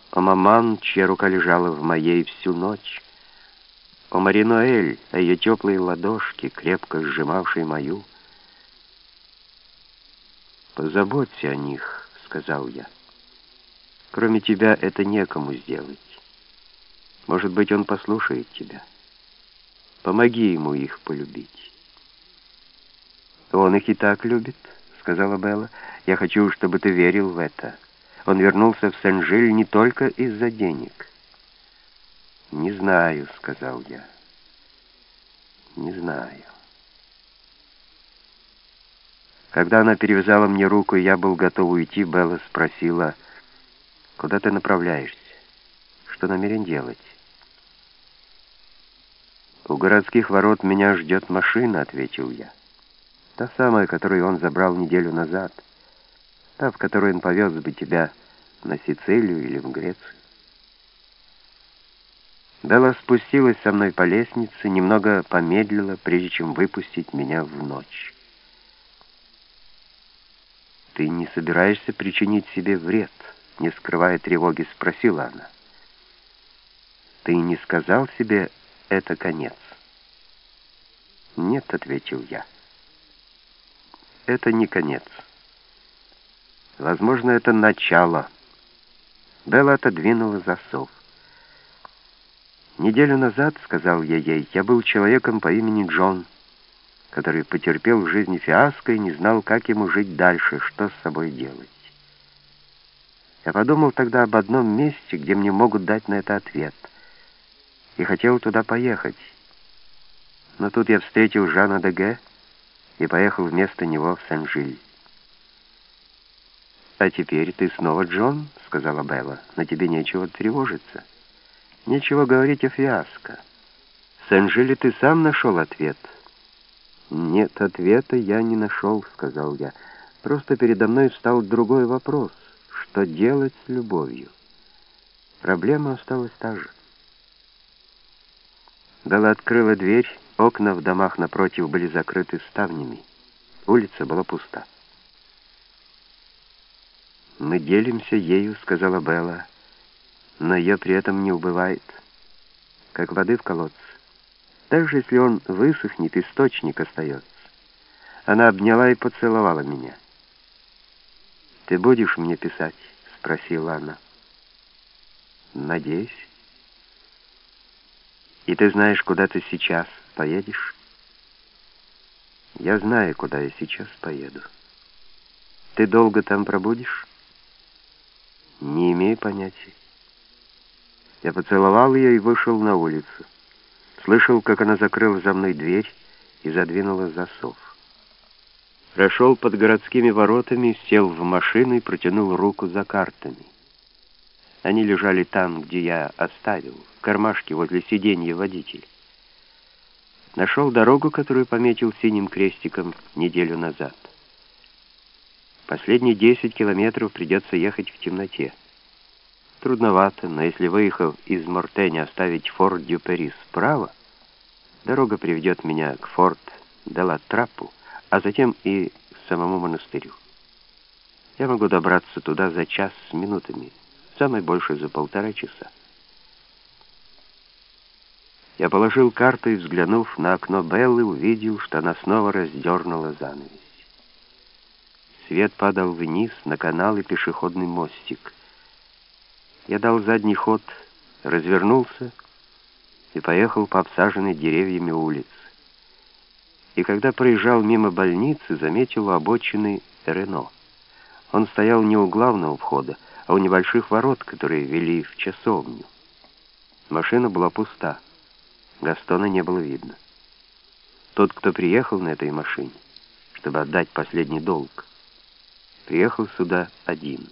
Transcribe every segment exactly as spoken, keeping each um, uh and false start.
о маман, чья рука лежала в моей всю ночь, о Мари-Ноэль, о ее теплые ладошки, крепко сжимавшей мою. «Позаботься о них», — сказал я. «Кроме тебя это некому сделать. Может быть, он послушает тебя. Помоги ему их полюбить». «Он их и так любит», — сказала Белла. «Я хочу, чтобы ты верил в это. Он вернулся в Сен-Жиль не только из-за денег». «Не знаю», — сказал я. «Не знаю». Когда она перевязала мне руку, и я был готов уйти, Белла спросила: «Куда ты направляешься? Что намерен делать?» «У городских ворот меня ждет машина», — ответил я. «Та самая, которую он забрал неделю назад. Та, в которой он повез бы тебя на Сицилию или в Грецию». Белла спустилась со мной по лестнице, немного помедлила, прежде чем выпустить меня в ночь. «Ты не собираешься причинить себе вред?» — не скрывая тревоги, спросила она. «Ты не сказал себе, это конец?» «Нет», — ответил я. «Это не конец. Возможно, это начало». Белла отодвинула засов. «Неделю назад, — сказал я ей, — я был человеком по имени Джон, который потерпел в жизни фиаско и не знал, как ему жить дальше, что с собой делать. Я подумал тогда об одном месте, где мне могут дать на это ответ, и хотел туда поехать. Но тут я встретил Жана Деге и поехал вместо него в Сен-Жиль». «А теперь ты снова Джон, — сказала Белла, — но тебе нечего тревожиться. Нечего говорить о фиаско. В Сен-Жиле ты сам нашел ответ». «Нет, ответа я не нашел, — сказал я. Просто передо мной встал другой вопрос. Что делать с любовью? Проблема осталась та же». Белла открыла дверь. Окна в домах напротив были закрыты ставнями. Улица была пуста. «Мы делимся ею, — сказала Белла, — но ее при этом не убывает, как воды в колодце. Даже если он высохнет, источник остается». Она обняла и поцеловала меня. «Ты будешь мне писать?» — спросила она. «Надеюсь». «И ты знаешь, куда ты сейчас поедешь?» «Я знаю, куда я сейчас поеду». «Ты долго там пробудешь?» «Не имею понятия». Я поцеловал ее и вышел на улицу. Слышал, как она закрыла за мной дверь и задвинула засов. Прошел под городскими воротами, сел в машину и протянул руку за картами. Они лежали там, где я оставил, в кармашке возле сиденья водителя. Нашел дорогу, которую пометил синим крестиком неделю назад. Последние десять километров придется ехать в темноте. Трудновато, но если, выехав из Мортеня, оставить Форт-дю-Перис справа, дорога приведет меня к Форт-де-ла-Траппу, а затем и к самому монастырю. Я могу добраться туда за час с минутами, самое больше за полтора часа. Я положил карту и, взглянув на окно Беллы, увидел, что она снова раздернула занавес. Свет падал вниз на канал и пешеходный мостик. Я дал задний ход, развернулся и поехал по обсаженной деревьями улице. И когда проезжал мимо больницы, заметил у обочины Рено. Он стоял не у главного входа, а у небольших ворот, которые вели в часовню. Машина была пуста. Гастона не было видно. Тот, кто приехал на этой машине, чтобы отдать последний долг, приехал сюда один.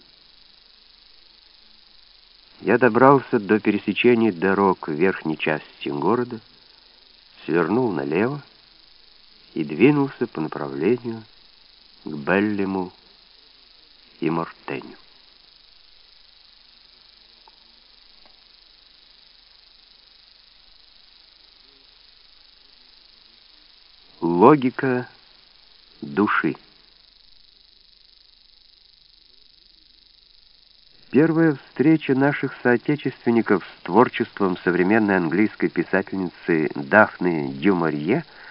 Я добрался до пересечения дорог в верхней части города, свернул налево и двинулся по направлению к Беллему и Мортеню. Логика души. Первая встреча наших соотечественников с творчеством современной английской писательницы Дафны Дю Марие —